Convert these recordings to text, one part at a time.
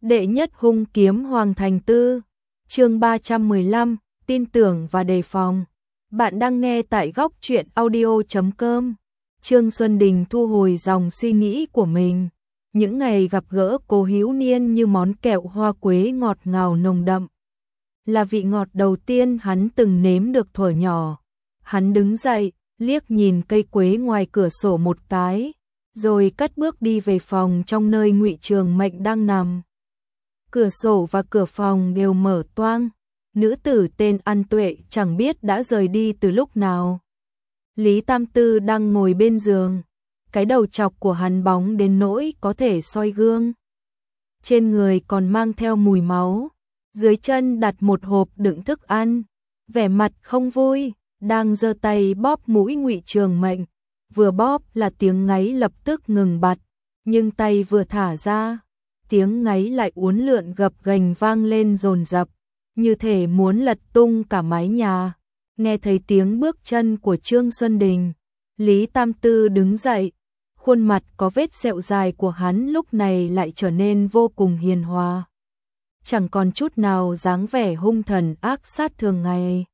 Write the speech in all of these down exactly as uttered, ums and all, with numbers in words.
Đệ nhất hung kiếm Hoàng Thành Tư, chương ba trăm mười lăm, tin tưởng và đề phòng. Bạn đang nghe tại góc truyện audio chấm com. Trương Xuân Đình thu hồi dòng suy nghĩ của mình. Những ngày gặp gỡ Cố Hữu Niên như món kẹo hoa quế ngọt ngào nồng đậm. Là vị ngọt đầu tiên hắn từng nếm được thuở nhỏ. Hắn đứng dậy, liếc nhìn cây quế ngoài cửa sổ một cái, rồi cất bước đi về phòng trong nơi Ngụy Trường Mệnh đang nằm. Cửa sổ và cửa phòng đều mở toang, nữ tử tên An Tuệ chẳng biết đã rời đi từ lúc nào. Lý Tam Tư đang ngồi bên giường, cái đầu chọc của hắn bóng đến nỗi có thể soi gương. Trên người còn mang theo mùi máu, dưới chân đặt một hộp đựng thức ăn, vẻ mặt không vui, đang giơ tay bóp mũi Ngụy Trường Mệnh, vừa bóp là tiếng ngáy lập tức ngừng bặt, nhưng tay vừa thả ra, tiếng ngáy lại uốn lượn gập ghềnh vang lên dồn dập, như thể muốn lật tung cả mái nhà. Nghe thấy tiếng bước chân của Trương Xuân Đình, Lý Tam Tư đứng dậy, khuôn mặt có vết sẹo dài của hắn lúc này lại trở nên vô cùng hiền hòa, chẳng còn chút nào dáng vẻ hung thần ác sát thường ngày.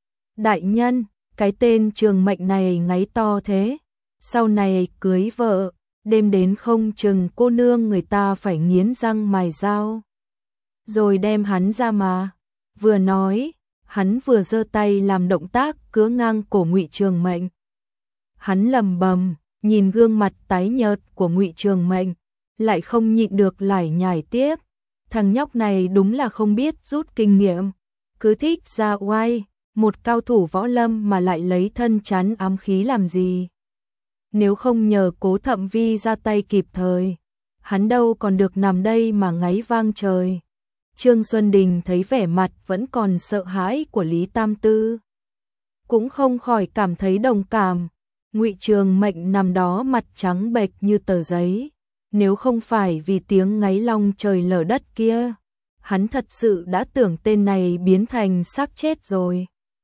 Đại nhân, cái tên Trường Mệnh này ngáy to thế, sau này cưới vợ, đêm đến không chừng cô nương người ta phải nghiến răng mài dao rồi đem hắn ra mà. Vừa nói, hắn vừa giơ tay làm động tác cứa ngang cổ Ngụy Trường Mệnh. Hắn lầm bầm, nhìn gương mặt tái nhợt của Ngụy Trường Mệnh, lại không nhịn được lải nhải tiếp. Thằng nhóc này đúng là không biết rút kinh nghiệm, cứ thích ra oai, một cao thủ võ lâm mà lại lấy thân chắn ám khí làm gì. Nếu không nhờ Cố Thậm Vi ra tay kịp thời, hắn đâu còn được nằm đây mà ngáy vang trời. Trương Xuân Đình thấy vẻ mặt vẫn còn sợ hãi của Lý Tam Tư, cũng không khỏi cảm thấy đồng cảm. Ngụy Trường Mệnh nằm đó mặt trắng bệch như tờ giấy, nếu không phải vì tiếng ngáy long trời lở đất kia, hắn thật sự đã tưởng tên này biến thành xác chết rồi.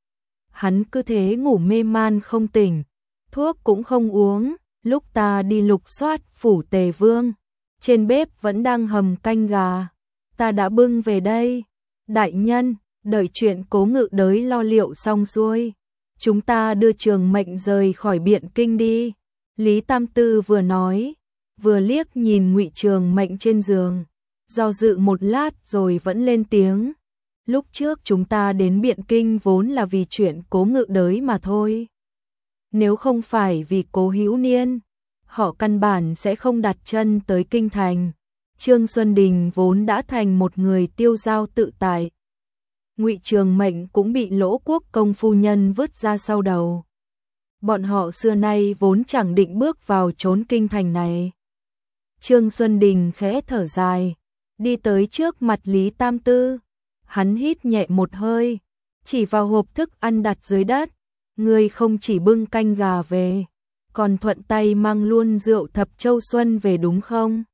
Hắn cứ thế ngủ mê man không tỉnh, thuốc cũng không uống. Lúc ta đi lục soát phủ Tề Vương, trên bếp vẫn đang hầm canh gà, ta đã bưng về đây. Đại nhân, đợi chuyện Cố Ngự Đới lo liệu xong xuôi, chúng ta đưa Trường Mệnh rời khỏi Biện Kinh đi. Lý Tam Tư vừa nói, vừa liếc nhìn Ngụy Trường Mệnh trên giường, do dự một lát rồi vẫn lên tiếng. Lúc trước chúng ta đến Biện Kinh vốn là vì chuyện Cố Ngự Đới mà thôi. Nếu không phải vì Cố Hữu Niên, họ căn bản sẽ không đặt chân tới kinh thành. Trương Xuân Đình vốn đã thành một người tiêu dao tự tại. Ngụy Trường Mệnh cũng bị Lỗ Quốc công phu nhân vứt ra sau đầu. Bọn họ xưa nay vốn chẳng định bước vào chốn kinh thành này. Trương Xuân Đình khẽ thở dài, đi tới trước mặt Lý Tam Tư. Hắn hít nhẹ một hơi, chỉ vào hộp thức ăn đặt dưới đất. Ngươi không chỉ bưng canh gà về, còn thuận tay mang luôn rượu Thập Châu Xuân về đúng không?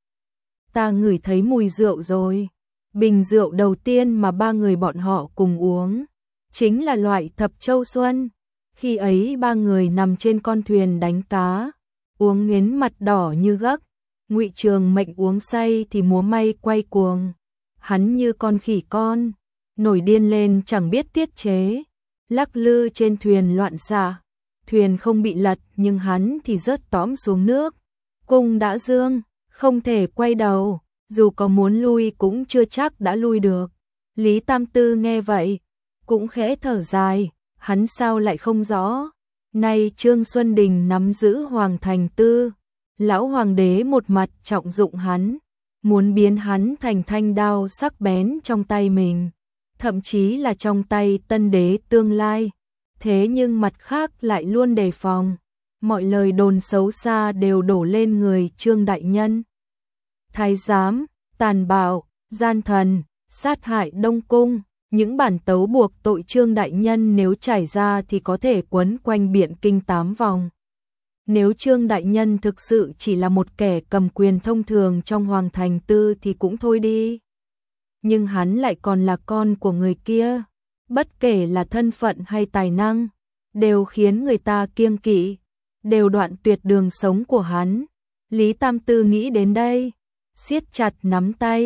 Ta ngửi thấy mùi rượu rồi. Bình rượu đầu tiên mà ba người bọn họ cùng uống chính là loại Thập Châu Xuân. Khi ấy ba người nằm trên con thuyền đánh cá, uống nghiến mặt đỏ như gấc. Ngụy Trường Mệnh uống say thì múa may quay cuồng, hắn như con khỉ con, nổi điên lên chẳng biết tiết chế, lắc lư trên thuyền loạn xạ. Thuyền không bị lật nhưng hắn thì rớt tõm xuống nước. Cung đã dương, không thể quay đầu, dù có muốn lui cũng chưa chắc đã lui được. Lý Tam Tư nghe vậy, cũng khẽ thở dài, hắn sao lại không rõ. Nay Trương Xuân Đình nắm giữ Hoàng Thành Tư, lão hoàng đế một mặt trọng dụng hắn, muốn biến hắn thành thanh đao sắc bén trong tay mình, thậm chí là trong tay tân đế tương lai. Thế nhưng mặt khác lại luôn đề phòng, mọi lời đồn xấu xa đều đổ lên người Trương đại nhân. Thái giám, tàn bạo, gian thần, sát hại Đông Cung, những bản tấu buộc tội Trương đại nhân nếu trải ra thì có thể quấn quanh Biện Kinh tám vòng. Nếu Trương đại nhân thực sự chỉ là một kẻ cầm quyền thông thường trong Hoàng Thành Tư thì cũng thôi đi. Nhưng hắn lại còn là con của người kia, bất kể là thân phận hay tài năng, đều khiến người ta kiêng kỵ, đều đoạn tuyệt đường sống của hắn. Lý Tam Tư nghĩ đến đây, siết chặt nắm tay,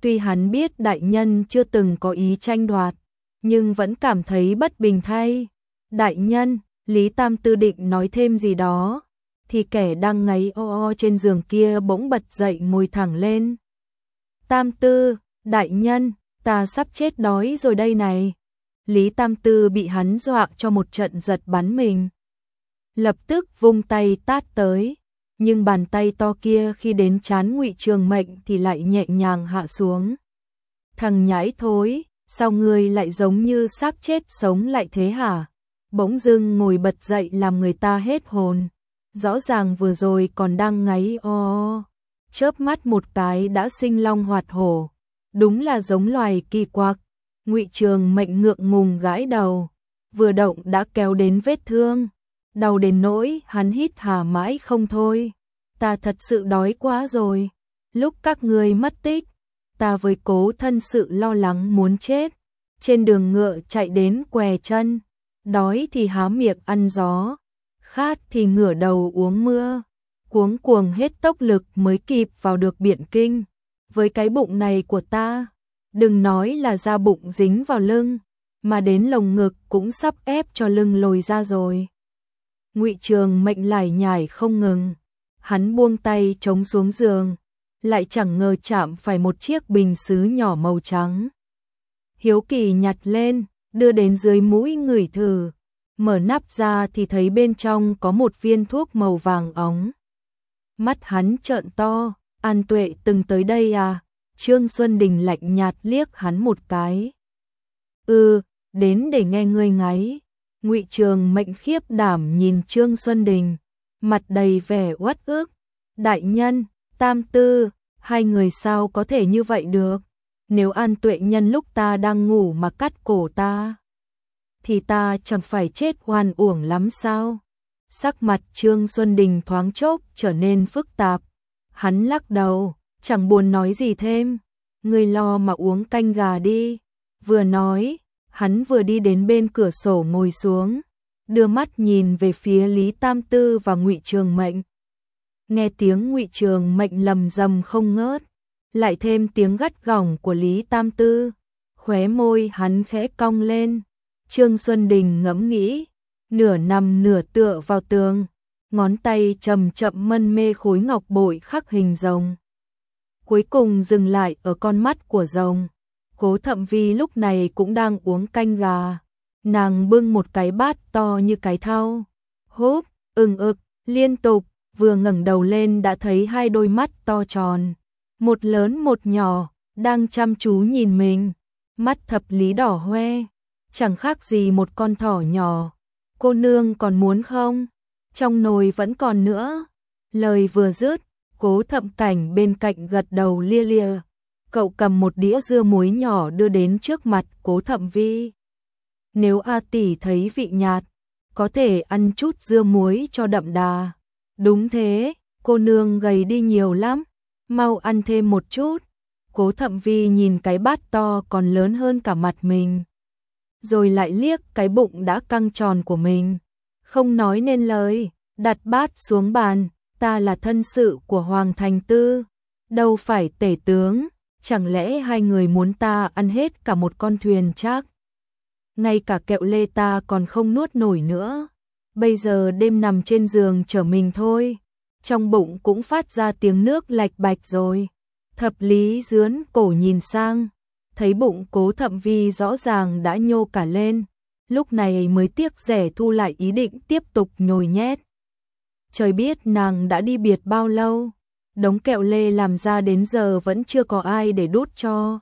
Tuy hắn biết đại nhân chưa từng có ý tranh đoạt, nhưng vẫn cảm thấy bất bình thay. Đại nhân, Lý Tam Tư định nói thêm gì đó, thì kẻ đang ngáy o o trên giường kia bỗng bật dậy ngồi thẳng lên. Tam Tư, đại nhân, ta sắp chết đói rồi đây này. Lý Tam Tư bị hắn dọa cho một trận giật bắn mình. Lập tức vung tay tát tới, nhưng bàn tay to kia khi đến trán Ngụy Trường Mệnh thì lại nhẹ nhàng hạ xuống. Thằng nhãi thối, sao ngươi lại giống như xác chết sống lại thế hả? Bỗng dưng ngồi bật dậy làm người ta hết hồn. Rõ ràng vừa rồi còn đang ngáy o o, chớp mắt một cái đã sinh long hoạt hổ. Đúng là giống loài kỳ quặc. Ngụy Trường Mệnh ngượng ngùng gãi đầu, vừa động đã kéo đến vết thương, đau đến nỗi hắn hít hà mãi không thôi. Ta thật sự đói quá rồi. Lúc các ngươi mất tích, ta với Cố thân sự lo lắng muốn chết, trên đường ngựa chạy đến què chân, đói thì há miệng ăn gió, khát thì ngửa đầu uống mưa, cuống cuồng hết tốc lực mới kịp vào được Biện Kinh. Với cái bụng này của ta, đừng nói là da bụng dính vào lưng, mà đến lồng ngực cũng sắp ép cho lưng lồi ra rồi. Ngụy Trường Mệnh lải nhải không ngừng, hắn buông tay chống xuống giường, lại chẳng ngờ chạm phải một chiếc bình sứ nhỏ màu trắng. Hiếu kỳ nhặt lên, đưa đến dưới mũi ngửi thử, mở nắp ra thì thấy bên trong có một viên thuốc màu vàng óng. Mắt hắn trợn to, An Tuệ từng tới đây à? Trương Xuân Đình lạnh nhạt liếc hắn một cái. Ừ, đến để nghe ngươi ngáy. Ngụy Trường Mệnh khiếp đảm nhìn Trương Xuân Đình, mặt đầy vẻ uất ức. Đại nhân, Tam Tư, hai người sao có thể như vậy được? Nếu An Tuệ nhân lúc ta đang ngủ mà cắt cổ ta, thì ta chẳng phải chết oan uổng lắm sao? Sắc mặt Trương Xuân Đình thoáng chốc trở nên phức tạp. Hắn lắc đầu, chẳng buồn nói gì thêm. Ngươi lo mà uống canh gà đi. Vừa nói, hắn vừa đi đến bên cửa sổ ngồi xuống, đưa mắt nhìn về phía Lý Tam Tư và Ngụy Trường Mệnh. Nghe tiếng Ngụy Trường Mệnh lầm rầm không ngớt, lại thêm tiếng gắt gỏng của Lý Tam Tư, khóe môi hắn khẽ cong lên. Trương Xuân Đình ngẫm nghĩ, nửa nằm nửa tựa vào tường, ngón tay chậm chậm mân mê khối ngọc bội khắc hình rồng. Cuối cùng dừng lại ở con mắt của rồng. Cố Thậm Vi lúc này cũng đang uống canh gà. Nàng bưng một cái bát to như cái thau, húp, ừng ực, liên tục, vừa ngẩng đầu lên đã thấy hai đôi mắt to tròn, một lớn một nhỏ, đang chăm chú nhìn mình. Mắt thập lý đỏ hoe, chẳng khác gì một con thỏ nhỏ. Cô nương còn muốn không? Trong nồi vẫn còn nữa. Lời vừa dứt, Cố Thậm Cảnh bên cạnh gật đầu lia lịa. Cậu cầm một đĩa dưa muối nhỏ đưa đến trước mặt Cố Thậm Vi. Nếu A tỷ thấy vị nhạt, có thể ăn chút dưa muối cho đậm đà. Đúng thế, cô nương gầy đi nhiều lắm, mau ăn thêm một chút. Cố Thậm Vi nhìn cái bát to còn lớn hơn cả mặt mình, rồi lại liếc cái bụng đã căng tròn của mình, không nói nên lời, đặt bát xuống bàn. Ta là thân sự của Hoàng Thành Tư, đâu phải tể tướng, chẳng lẽ hai người muốn ta ăn hết cả một con thuyền chắc? Ngay cả kẹo lê ta còn không nuốt nổi nữa. Bây giờ đêm nằm trên giường chở mình thôi, trong bụng cũng phát ra tiếng nước lạch bạch rồi. Thập lý dướn cổ nhìn sang, thấy bụng Cố Thậm Vi rõ ràng đã nhô cả lên, lúc này mới tiếc rẻ thu lại ý định tiếp tục nhồi nhét. Trời biết nàng đã đi biệt bao lâu, đống kẹo lê làm ra đến giờ vẫn chưa có ai để đút cho.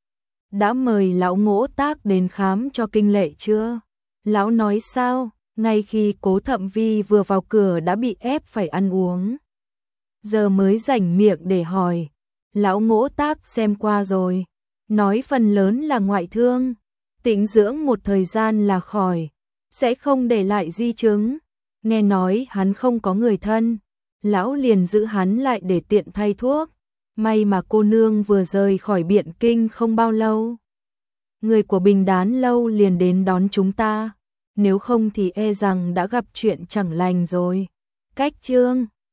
Đã mời lão Ngỗ Tác đến khám cho kinh lệ chưa? Lão nói sao? Ngay khi Cố Thậm Vi vừa vào cửa đã bị ép phải ăn uống, giờ mới rảnh miệng để hỏi. Lão Ngỗ Tác xem qua rồi, nói phần lớn là ngoại thương, tĩnh dưỡng một thời gian là khỏi, sẽ không để lại di chứng. Nghe nói hắn không có người thân, lão liền giữ hắn lại để tiện thay thuốc. May mà cô nương vừa rời khỏi Biện Kinh không bao lâu, người của Bình Đán lâu liền đến đón chúng ta, nếu không thì e rằng đã gặp chuyện chẳng lành rồi. Cách chương